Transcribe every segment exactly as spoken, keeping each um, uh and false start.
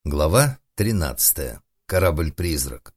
Глава тринадцатая. Корабль-призрак.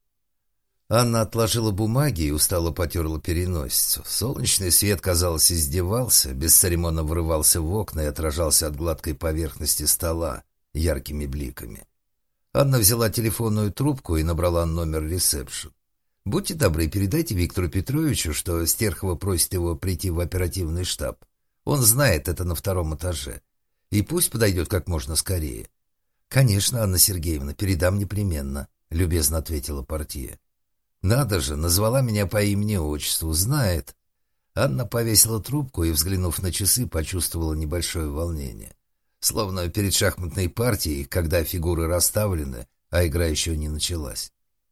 Анна отложила бумаги и устало потерла переносицу. Солнечный свет, казалось, издевался, бесцеремонно врывался в окна и отражался от гладкой поверхности стола яркими бликами. Анна взяла телефонную трубку и набрала номер ресепшн. «Будьте добры, передайте Виктору Петровичу, что Стерхова просит его прийти в оперативный штаб. Он знает это на втором этаже. И пусть подойдет как можно скорее». «Конечно, Анна Сергеевна, передам непременно», — любезно ответила портье. «Надо же, назвала меня по имени-отчеству, знает». Анна повесила трубку и, взглянув на часы, почувствовала небольшое волнение. Словно перед шахматной партией, когда фигуры расставлены, а игра еще не началась.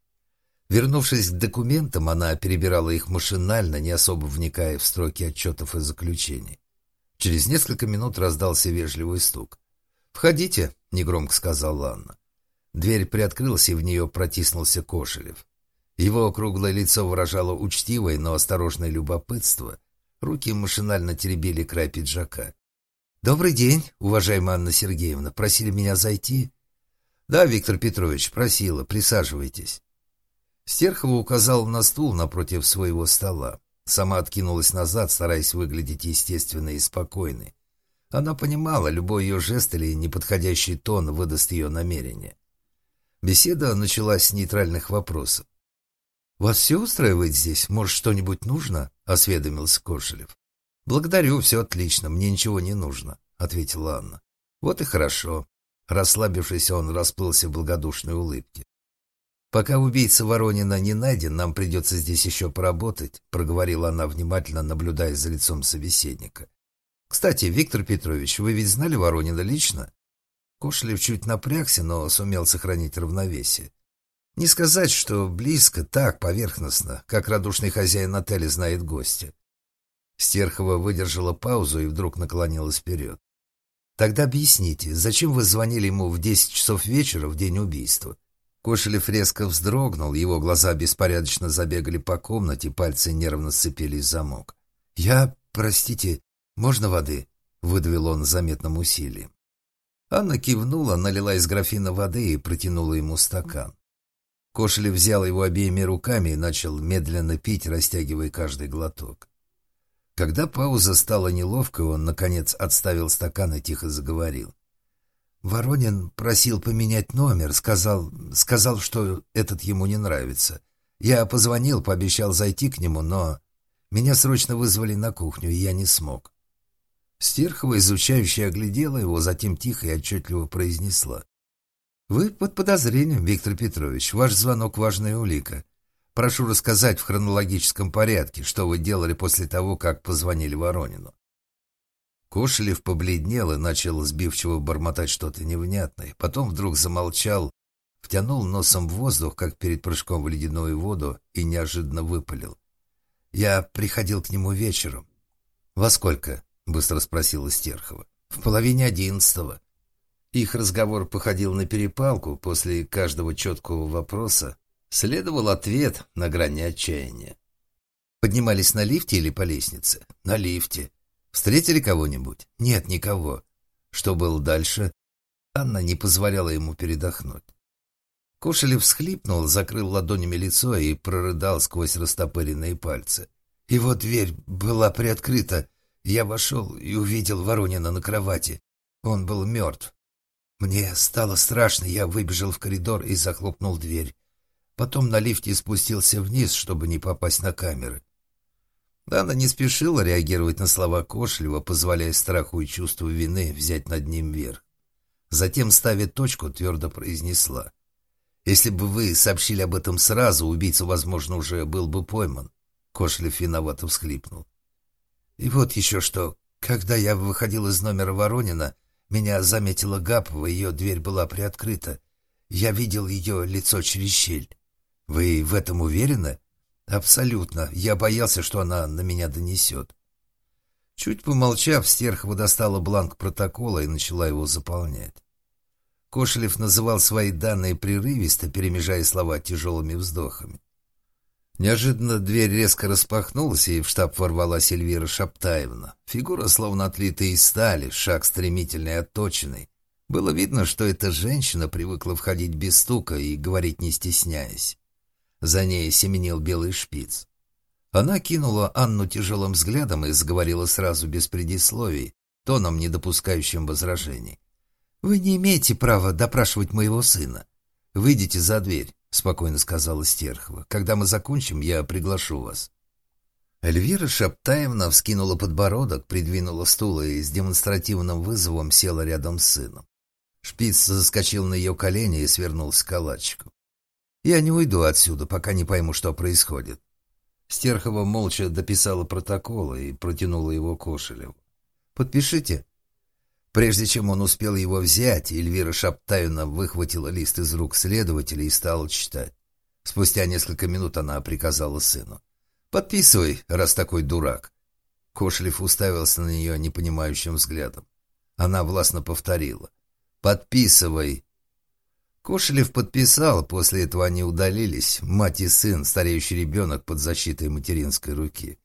Вернувшись к документам, она перебирала их машинально, не особо вникая в строки отчетов и заключений. Через несколько минут раздался вежливый стук. «Входите», — негромко сказала Анна. Дверь приоткрылась, и в нее протиснулся Кошелев. Его круглое лицо выражало учтивое, но осторожное любопытство. Руки машинально теребили край пиджака. «Добрый день, уважаемая Анна Сергеевна. Просили меня зайти?» «Да, Виктор Петрович, просила. Присаживайтесь». Стерхова указала на стул напротив своего стола. Сама откинулась назад, стараясь выглядеть естественной и спокойной. Она понимала, любой ее жест или неподходящий тон выдаст ее намерение. Беседа началась с нейтральных вопросов. «Вас все устраивает здесь? Может, что-нибудь нужно?» — осведомился Кошелев. «Благодарю, все отлично, мне ничего не нужно», — ответила Анна. «Вот и хорошо». Расслабившись, он расплылся в благодушной улыбке. «Пока убийца Воронина не найден, нам придется здесь еще поработать», — проговорила она, внимательно наблюдая за лицом собеседника. «Кстати, Виктор Петрович, вы ведь знали Воронина лично?» Кошелев чуть напрягся, но сумел сохранить равновесие. Не сказать, что близко, так, поверхностно, как радушный хозяин отеля знает гостя. Стерхова выдержала паузу и вдруг наклонилась вперед. «Тогда объясните, зачем вы звонили ему в десять часов вечера в день убийства?» Кошелев резко вздрогнул, его глаза беспорядочно забегали по комнате, пальцы нервно сцепились в замок. «Я, простите, можно воды?» — выдавил он с заметным усилием. Анна кивнула, налила из графина воды и протянула ему стакан. Кошелев взял его обеими руками и начал медленно пить, растягивая каждый глоток. Когда пауза стала неловкой, он, наконец, отставил стакан и тихо заговорил. «Воронин просил поменять номер, сказал, сказал, что этот ему не нравится. Я позвонил, пообещал зайти к нему, но меня срочно вызвали на кухню, и я не смог». Стерхова, изучающая, оглядела его, затем тихо и отчетливо произнесла. «Вы под подозрением, Виктор Петрович. Ваш звонок — важная улика. Прошу рассказать в хронологическом порядке, что вы делали после того, как позвонили Воронину». Кошелев побледнел и начал сбивчиво бормотать что-то невнятное. Потом вдруг замолчал, втянул носом в воздух, как перед прыжком в ледяную воду, и неожиданно выпалил. «Я приходил к нему вечером». «Во сколько?» — быстро спросила Стерхова. «В половине одиннадцатого». Их разговор походил на перепалку. После каждого четкого вопроса следовал ответ на грани отчаяния. «Поднимались на лифте или по лестнице?» «На лифте». «Встретили кого-нибудь?» «Нет, никого». «Что было дальше?» Анна не позволяла ему передохнуть. Кошелев всхлипнул, закрыл ладонями лицо и прорыдал сквозь растопыренные пальцы. «Его дверь была приоткрыта. Я вошел и увидел Воронина на кровати. Он был мертв. Мне стало страшно, я выбежал в коридор и захлопнул дверь. Потом на лифте спустился вниз, чтобы не попасть на камеры». Анна не спешила реагировать на слова Кошелева, позволяя страху и чувству вины взять над ним верх. Затем, ставя точку, твердо произнесла. «Если бы вы сообщили об этом сразу, убийца, возможно, уже был бы пойман». Кошелев виновато всхлипнул. «И вот еще что. Когда я выходил из номера Воронина, меня заметила Гапова, ее дверь была приоткрыта. Я видел ее лицо через щель». «Вы в этом уверены?» «Абсолютно. Я боялся, что она на меня донесет». Чуть помолчав, Стерхова достала бланк протокола и начала его заполнять. Кошелев называл свои данные прерывисто, перемежая слова тяжелыми вздохами. Неожиданно дверь резко распахнулась, и в штаб ворвалась Эльвира Шаптаевна. Фигура, словно отлитая из стали, шаг стремительный и отточенный. Было видно, что эта женщина привыкла входить без стука и говорить не стесняясь. За ней семенил белый шпиц. Она кинула Анну тяжелым взглядом и заговорила сразу без предисловий, тоном, не допускающим возражений. «Вы не имеете права допрашивать моего сына. Выйдите за дверь», — спокойно сказала Стерхова. «Когда мы закончим, я приглашу вас». Эльвира Шаптаевна вскинула подбородок, придвинула стул и с демонстративным вызовом села рядом с сыном. Шпиц заскочил на ее колени и свернулся калачиком. «Я не уйду отсюда, пока не пойму, что происходит». Стерхова молча дописала протокол и протянула его Кошелеву. «Подпишите». Прежде чем он успел его взять, Эльвира Шаптаевна выхватила лист из рук следователя и стала читать. Спустя несколько минут она приказала сыну: «Подписывай, раз такой дурак». Кошелев уставился на нее непонимающим взглядом. Она властно повторила: «Подписывай». Кошелев подписал, после этого они удалились, мать и сын, стареющий ребенок под защитой материнской руки.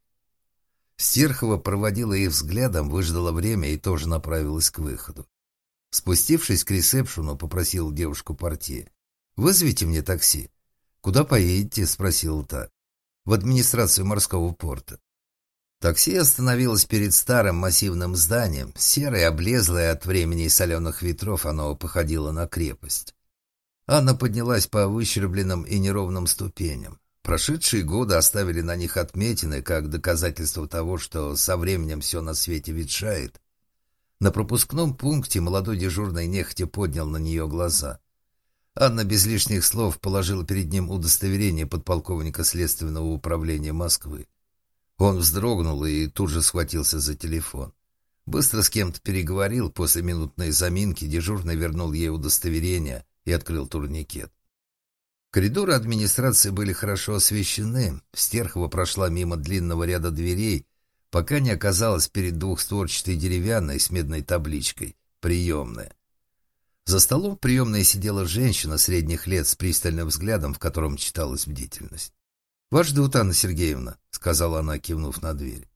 Стерхова проводила их взглядом, выждала время и тоже направилась к выходу. Спустившись к ресепшену, попросил девушку портье: «Вызовите мне такси». «Куда поедете?» — спросила та. «В администрацию морского порта». Такси остановилось перед старым массивным зданием. Серое, облезлое от времени и соленых ветров, оно походило на крепость. Анна поднялась по выщербленным и неровным ступеням. Прошедшие годы оставили на них отметины, как доказательство того, что со временем все на свете ветшает. На пропускном пункте молодой дежурный нехотя поднял на нее глаза. Анна без лишних слов положила перед ним удостоверение подполковника Следственного управления Москвы. Он вздрогнул и тут же схватился за телефон. Быстро с кем-то переговорил, после минутной заминки дежурный вернул ей удостоверение и открыл турникет. Коридоры администрации были хорошо освещены. Стерхова прошла мимо длинного ряда дверей, пока не оказалась перед двухстворчатой деревянной с медной табличкой «Приемная». За столом в приемной сидела женщина средних лет с пристальным взглядом, в котором читалась бдительность. «Вас ждут, Анна Сергеевна», — сказала она, кивнув на дверь.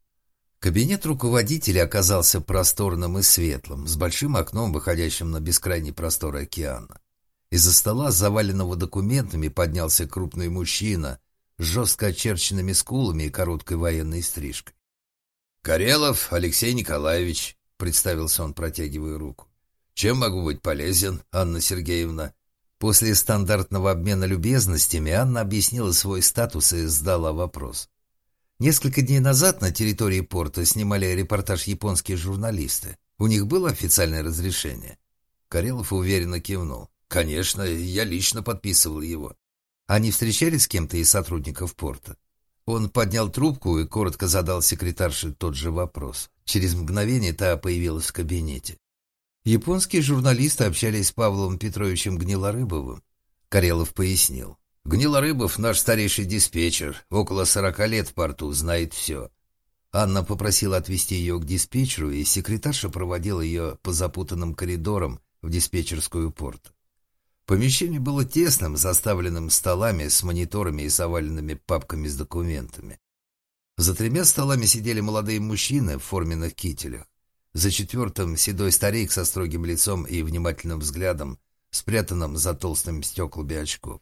Кабинет руководителя оказался просторным и светлым, с большим окном, выходящим на бескрайний простор океана. Из-за стола, заваленного документами, поднялся крупный мужчина с жестко очерченными скулами и короткой военной стрижкой. «Карелов Алексей Николаевич», — представился он, протягивая руку. «Чем могу быть полезен, Анна Сергеевна?» После стандартного обмена любезностями Анна объяснила свой статус и задала вопрос. Несколько дней назад на территории порта снимали репортаж японские журналисты. У них было официальное разрешение? Карелов уверенно кивнул. «Конечно, я лично подписывал его». Они встречались с кем-то из сотрудников порта? Он поднял трубку и коротко задал секретарше тот же вопрос. Через мгновение та появилась в кабинете. Японские журналисты общались с Павлом Петровичем Гнилорыбовым. Карелов пояснил. «Гнилорыбов — наш старейший диспетчер, около сорока лет в порту, знает все». Анна попросила отвезти ее к диспетчеру, и секретарша проводила ее по запутанным коридорам в диспетчерскую порта. Помещение было тесным, заставленным столами с мониторами и заваленными папками с документами. За тремя столами сидели молодые мужчины в форменных кителях. За четвертым седой старик со строгим лицом и внимательным взглядом, спрятанным за толстыми стеклами очков.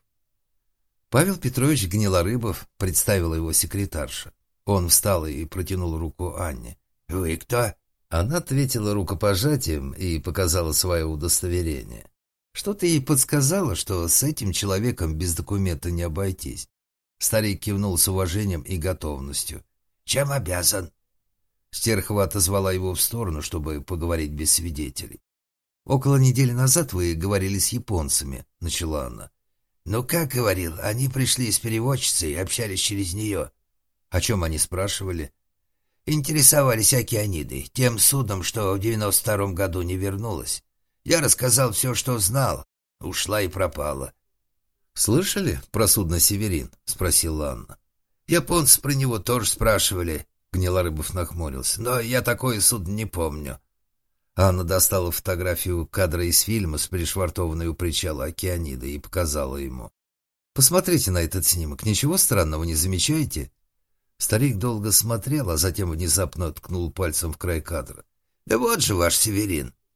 Павел Петрович Гнилорыбов, представила его секретарша. Он встал и протянул руку Анне. «Вы кто?» Она ответила рукопожатием и показала свое удостоверение. Что-то ей подсказало, что с этим человеком без документа не обойтись. Старик кивнул с уважением и готовностью. «Чем обязан?» Стерхова отозвала его в сторону, чтобы поговорить без свидетелей. «Около недели назад вы говорили с японцами», — начала она. «Ну, как говорил, они пришли с переводчицей и общались через нее». «О чем они спрашивали?» «Интересовались океанидой, тем судом, что в девяносто втором году не вернулось. Я рассказал все, что знал. Ушла и пропала». «Слышали про судно «Северин»?» — спросила Анна. «Японцы про него тоже спрашивали», — Гнилорыбов нахмурился. «Но я такое судно не помню». Анна достала фотографию кадра из фильма с пришвартованной у причала океаниды и показала ему. «Посмотрите на этот снимок. Ничего странного не замечаете?» Старик долго смотрел, а затем внезапно ткнул пальцем в край кадра. «Да вот же ваш Северин».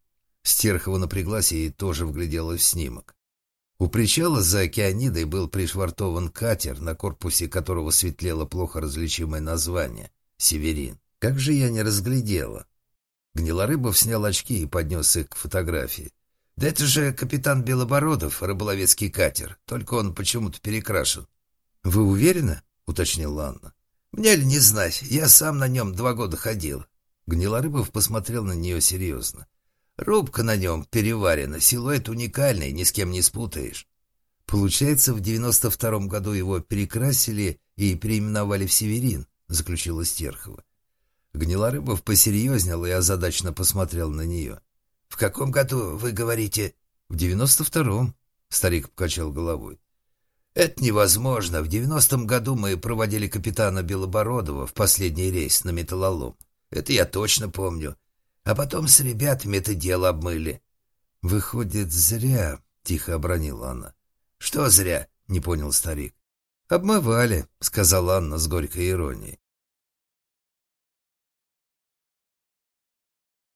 Стерхова напряглась и тоже вгляделась в снимок. У причала за океанидой был пришвартован катер, на корпусе которого светлело плохо различимое название — «Северин». Как же я не разглядела. Гнилорыбов снял очки и поднес их к фотографии. «Да это же капитан Белобородов, рыболовецкий катер, только он почему-то перекрашен». «Вы уверены?» — уточнила Анна. «Мне ли не знать, я сам на нем два года ходил». Гнилорыбов посмотрел на нее серьезно. «Рубка на нем переварена, силуэт уникальный, ни с кем не спутаешь». «Получается, в девяносто втором году его перекрасили и переименовали в «Северин», — заключила Стерхова. Гнилорыбов посерьезнел и озадаченно посмотрел на нее. «В каком году, вы говорите?» «В девяносто втором», — старик покачал головой. «Это невозможно. В девяностом году мы проводили капитана Белобородова в последний рейс на металлолом. Это я точно помню. А потом с ребятами это дело обмыли». «Выходит, зря», — тихо обронила она. «Что зря?» — не понял старик. «Обмывали», — сказала Анна с горькой иронией.